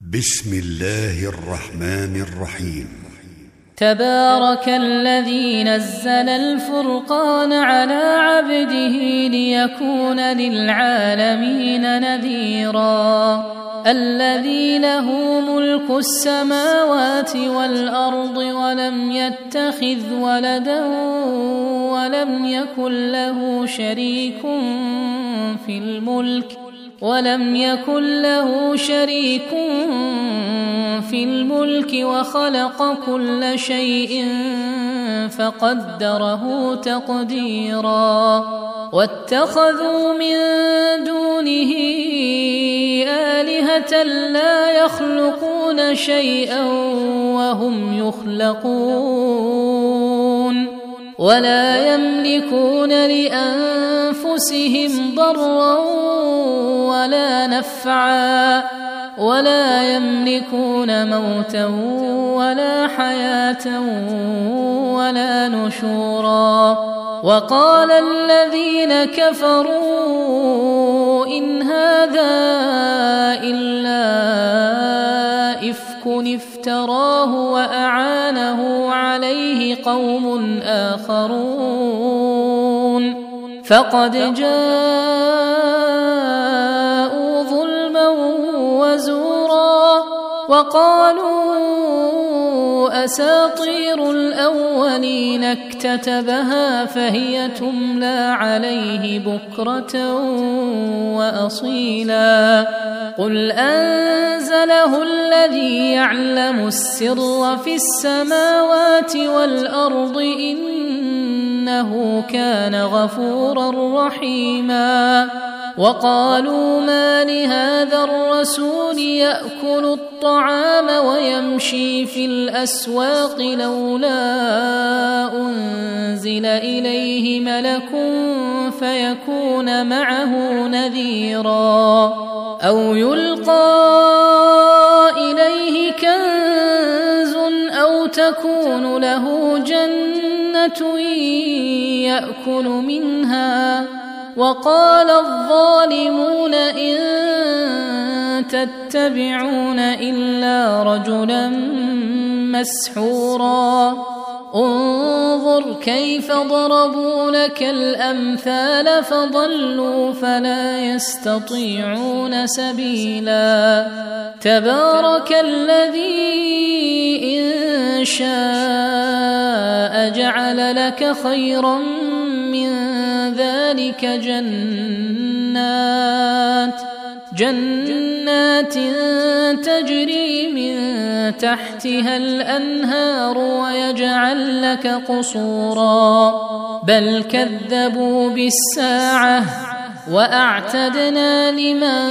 بسم الله الرحمن الرحيم. تبارك الذي نزل الفرقان على عبده ليكون للعالمين نذيرا. الذي له ملك السماوات والأرض ولم يتخذ ولدا ولم يكن له شريك في الملك وخلق كل شيء فقدره تقديرا. واتخذوا من دونه آلهة لا يخلقون شيئا وهم يخلقون ولا يملكون لأنفسهم ضرا ولا نفعا ولا يملكون موتا ولا حياة ولا نشورا. وقال الذين كفروا إن هذا إلا إفك افتراه وأعانه عليه قوم آخرون فقد جاءوا ظلما وزورا. وقالوا أساطير الأولين اكتتبها فهي تملى عليه بكرة وأصيلا. قل أنزله الذي يعلم السر في السماوات والأرض إنه كان غفورا رحيما. وقالوا ما لهذا الرسول يأكل الطعام ويمشي في الأسواق لولا أنزل إليه ملك فيكون معه نذيرا أو يلقى إليه كنز أو تكون له جنة يأكل منها. وقال الظالمون إن تتبعون إلا رجلا مسحورا. انظر كيف ضربوا لك الأمثال فضلوا فلا يستطيعون سبيلا. تبارك الذي إن شاء جعل لك خيرا من ذلك جنات تجري من تحتها الأنهار ويجعل لك قصورا بل كذبوا بالساعة وأعتدنا لمن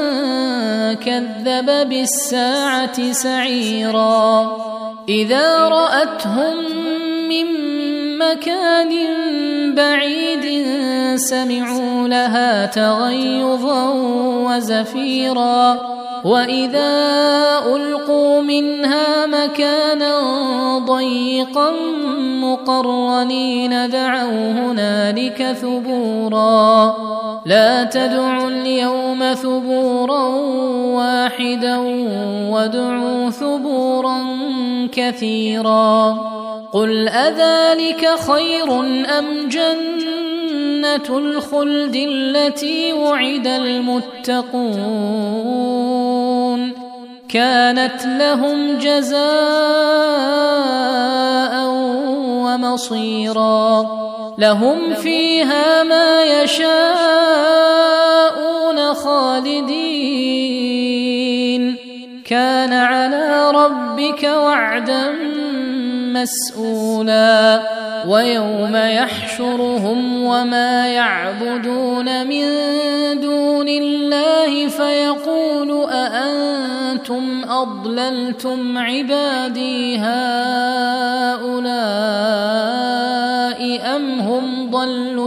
كذب بالساعة سعيرا. إذا رأتهم من مكان بعيد سمعوا لها تغيظا وزفيرا. وإذا ألقوا منها مكانا ضيقا مقرنين دعوا هنالك ثبورا. لا تدعوا اليوم ثبورا واحدا وادعوا ثبورا كثيرا. قل أذلك خير أم جنة الخلد التي وعد المتقون كانت لهم جزاء ومصيرا. لهم فيها ما يشاءون خالدين كان على ربك وعدا مسؤولا. ويوم يحشرهم وما يعبدون من دون الله فيقول أأنتم أضللتم عبادي هؤلاء أم هم ضلوا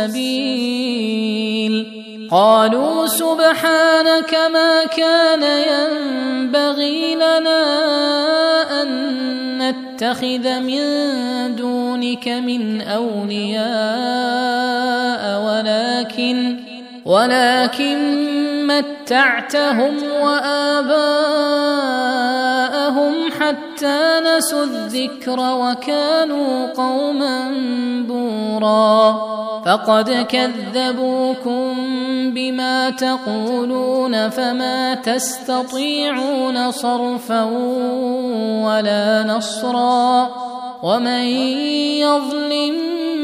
السبيل. قالوا سبحانك ما كان ينبغي لنا أن نتخذ من دونك من أولياء ولكن متعتهم وآباءهم حتى نسوا الذكر وكانوا قوما بورا فقد كذبوكم بما تقولون فما تستطيعون صرفا ولا نصرا ومن يظلم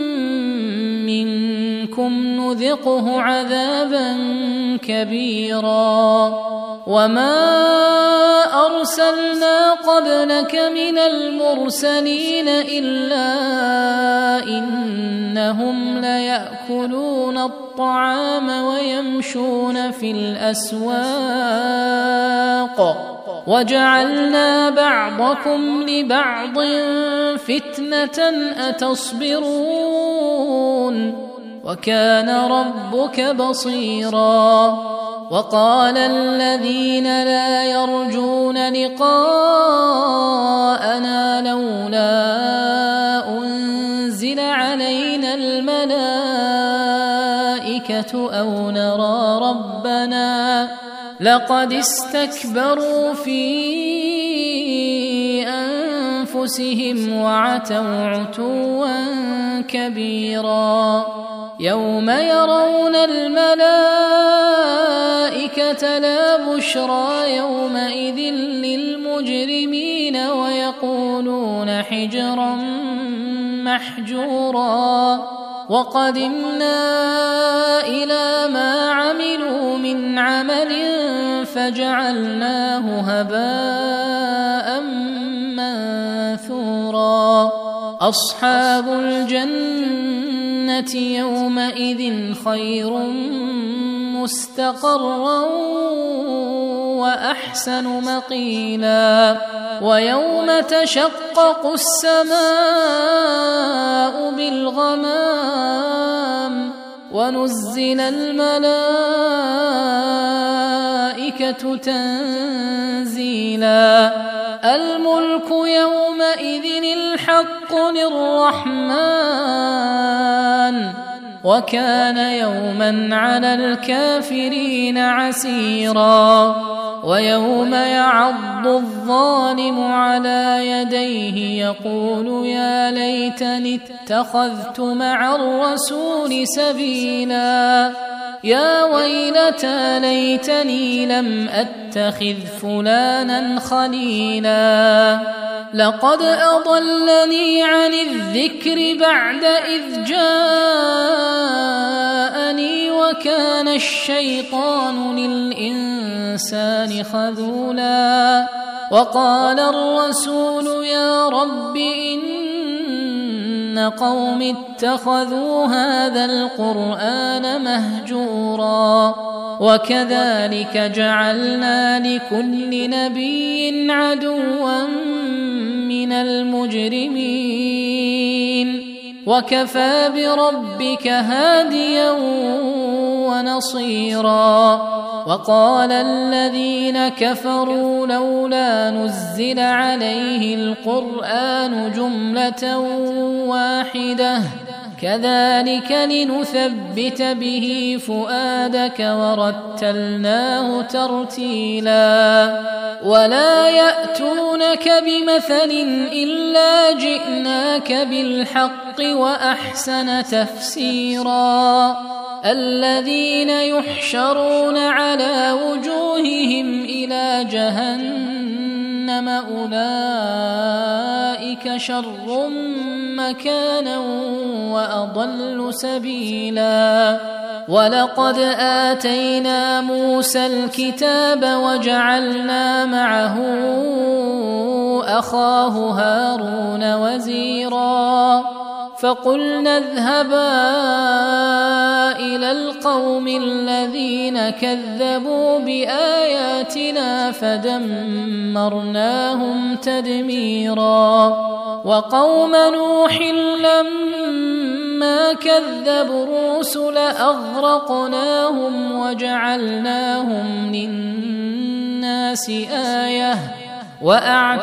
منكم نذقه عذابا كبيرا وما أرسلنا قبلك من المرسلين إلا إنهم ليأكلون الطعام ويمشون في الأسواق وجعلنا بعضكم لبعض فتنة أتصبرون وكان ربك بصيرا وقال الذين لا يرجون لقاءنا لولا أنزل علينا الملائكة أو نرى ربنا لقد استكبروا في أنفسهم وعتوا عتوا كبيرا يوم يرون الملائكة لا بشرى يومئذ للمجرمين ويقولون حجرا محجورا وقدمنا إلى ما عملوا من عمل فجعلناه هباء منثورا أصحاب الجنة يومئذ خير مستقرا وأحسن مقيلا ويوم تشقق السماء بالغمام ونزل الملائكة تنزيلا الملك يومئذ الحق للرحمن وكان يوما على الكافرين عسيرا ويوم يعض الظالم على يديه يقول يا ليتني اتخذت مع الرسول سبيلا يا ويلتى ليتني لم أتخذ فلانا خليلا لقد أضلني عن الذكر بعد إذ جاءني وكان الشيطان للإنسان خذولا وقال الرسول يا رب إن قوم اتخذوا هذا القرآن مهجورا وكذلك جعلنا لكل نبي عدوا من المجرمين وكفى بربك هاديا ونصيرا وقال الذين كفروا لولا نزل عليه القرآن جملة واحدة كذلك لنثبت به فؤادك ورتلناه ترتيلا ولا يأتونك بمثل إلا جئناك بالحق وأحسن تفسيرا الذين يحشرون على وجوههم إلى جهنم أولئك شر مكانا وأضل سبيلا ولقد آتينا موسى الكتاب وجعلنا معه أخاه هارون وزيرا فقلنا اذهبا إلى القوم الذين كذبوا بآياتنا فدمرناهم تدميرا وقوم نوح لما كذبوا الرسل أغرقناهم وجعلناهم للناس آية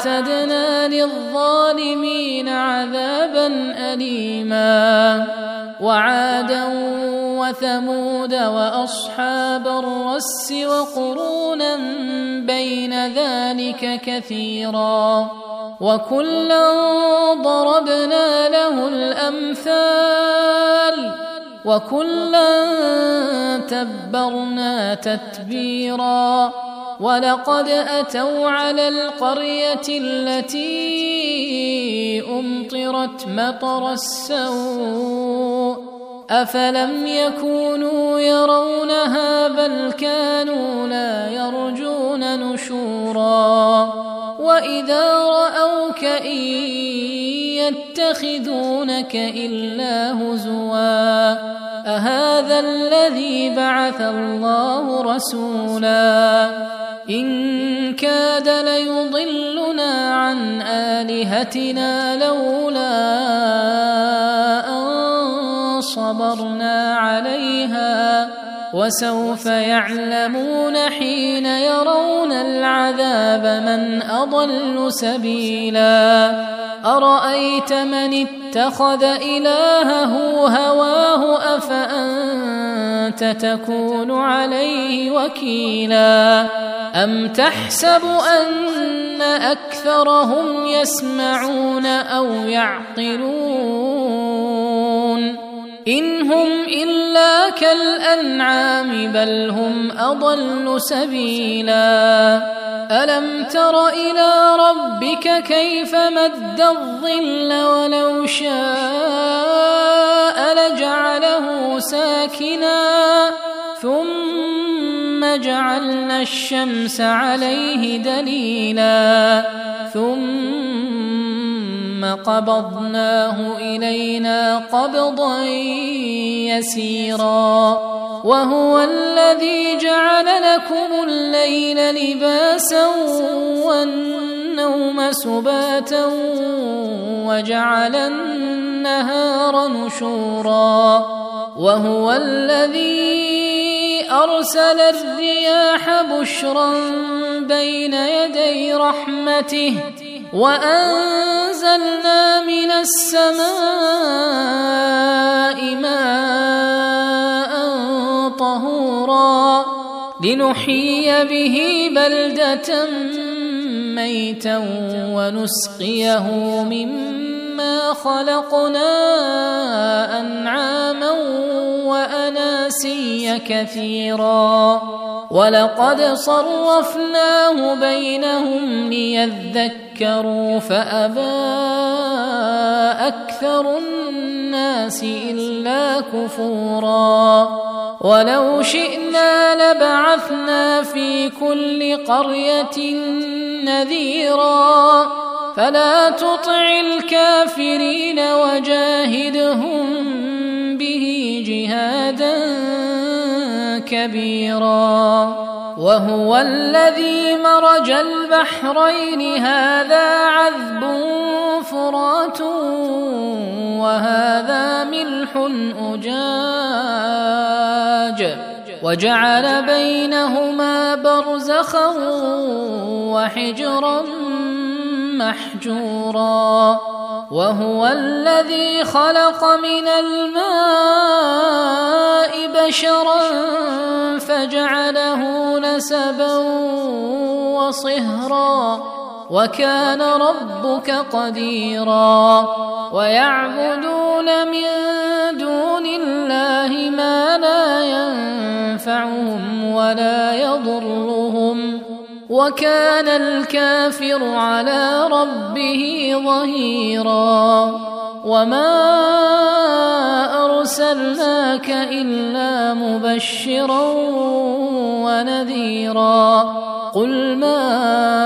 وأعتدنا للظالمين عذابا أليما وعادا وثمود وأصحاب الرس وقرونا بين ذلك كثيرا وكلا ضربنا له الأمثال وكلا تبرنا تتبيرا ولقد أتوا على القرية التي أمطرت مطر السوء أفلم يكونوا يرونها بل كانوا لا يرجون نشورا وإذا رأوك إن يتخذونك إلا هزوا أهذا الذي بعث الله رسولا إن كاد ليضلنا عن آلهتنا لولا أن صبرنا عليها وسوف يعلمون حين يرون العذاب من أضل سبيلا أرأيت من اتخذ إلهه هواه أفأنت تكون عليه وكيلا أم تحسب أن أكثرهم يسمعون أو يعقلون إن هم إلا كالأنعام بل هم أضل سبيلا ألم تر إلى ربك كيف مد الظل ولو شاء لجعله ساكنا ثم جعلنا الشمس عليه دليلا ثم قبضناه إلينا قبضا يسيرا وهو الذي جعل لكم الليل لباسا والنوم سباتا وجعل النهار نشورا وهو الذي أرسل الرياح بشرا بين يدي رحمته وأنزلنا من السماء ماء طهورا لنحيي به بلدة ميتا ونسقيه مما خلقنا أنعاما وأناسيا كثيرا ولقد صرفناه بينهم ليذكروا فأبى أكثر الناس إلا كفورا ولو شئنا لبعثنا في كل قرية نذيرا فلا تطع الكافرين وجاهدهم به جهادا كبيرا وهو الذي مرج البحرين هذا عذب فرات وهذا ملح أجاج وجعل بينهما برزخا وحجرا محجورا وهو الذي خلق من الماء بشرا فجعله نسبا وصهرا وكان ربك قديرا ويعبدون من دون الله ما لا ينفعهم ولا يضرهم وكان الكافر على ربه ظهيرا وما أرسلناك إلا مبشرا ونذيرا قل ما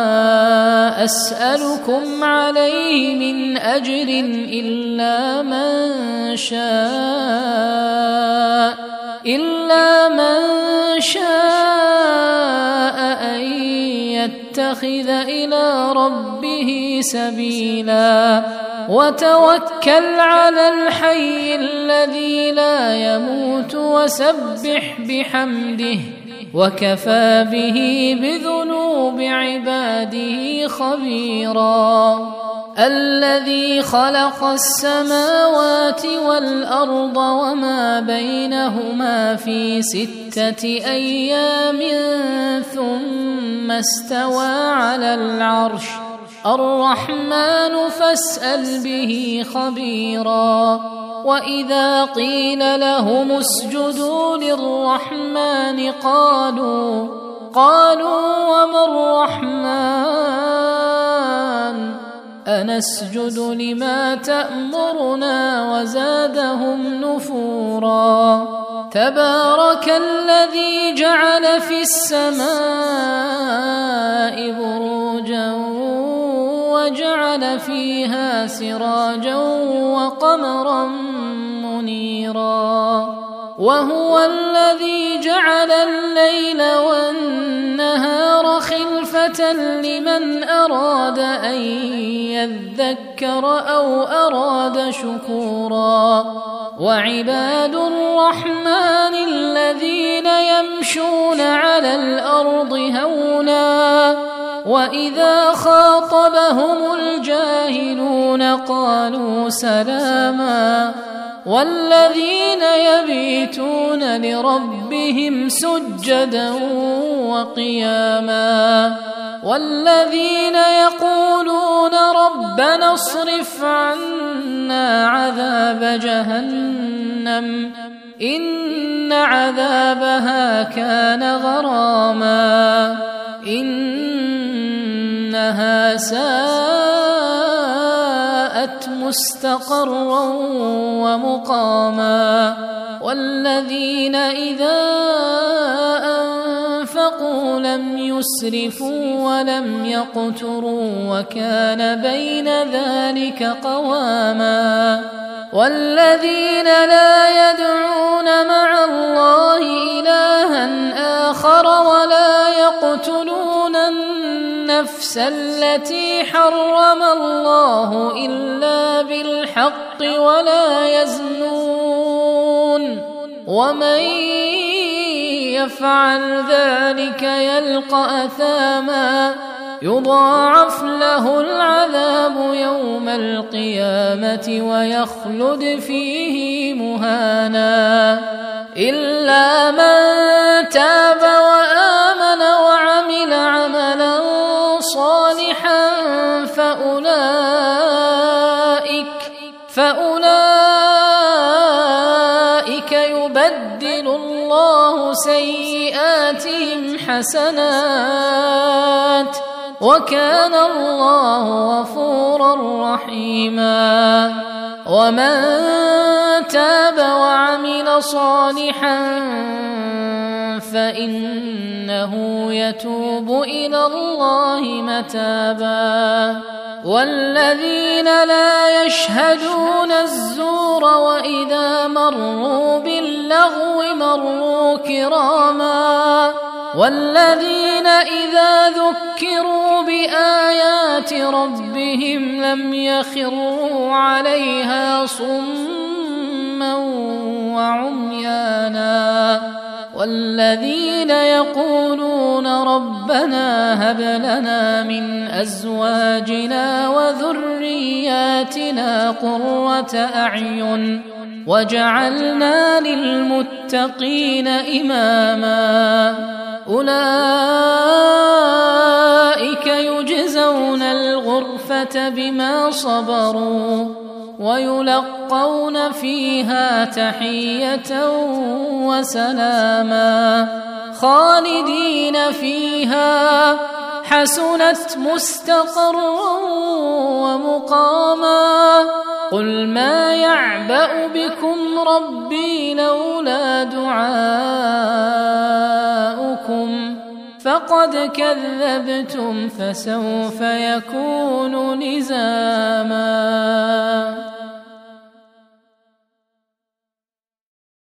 أسألكم عليه من أجر إلا من شاء أن يتخذ إلى ربه سبيلا وتوكل على الحي الذي لا يموت وسبح بحمده وكفى به بذنوب عباده خبيرا الذي خلق السماوات والأرض وما بينهما في 6 أيام ثم استوى على العرش الرحمن فاسأل به خبيرا. وإذا قيل لهم اسجدوا للرحمن قالوا وما الرحمن أنسجد لما تأمرنا وزادهم نفورا. تبارك الذي جعل في السماء بروجا وجعل فيها سراجا وقمرا منيرا. وهو الذي جعل الليل والنهار خلفة لمن أراد أن يذكر أو أراد شكورا. وعباد الرحمن الذين يمشون على الأرض هونا وإذا خاطبهم الجاهلون قالوا سلاما. والذين يبيتون لربهم سجدا وقياما. والذين يقولون ربنا اصرف عنا عذاب جهنم إن عذابها كان غراما إنها ساءت مستقرا ومقاما. والذين إذا أنفقوا لم يسرفوا ولم يقتروا وكان بين ذلك قواما. والذين لا يدعون مع الله إلها آخر ولا يقتلون النفس التي حرم الله إلا بالحق ولا يزنون ومن يفعل ذلك يلقى أثاما يضاعف له العذاب يوم القيامة ويخلد فيه مهانا إلا من تاب وآمن وعمل عملا صالحا فأولئك يبدل الله سيئاتهم حسنات وكان الله غفورا رحيما. ومن تاب وعمل صالحا فإنه يتوب إلى الله متابا. والذين لا يشهدون الزور وإذا مروا باللغو مروا كراما. والذين إذا ذكروا بآيات ربهم لم يخروا عليها صما وعميانا. والذين يقولون ربنا هب لنا من أزواجنا وذرياتنا قرة أعين وجعلنا للمتقين إماما. أولئك يجزون الغرفة بما صبروا ويلقون فيها تحية وسلاما خالدين فيها حسنت مستقرا ومقاما. قل ما يعبأ بكم ربي لولا دعاؤكم فقد كذبتم فسوف يكون لزاما.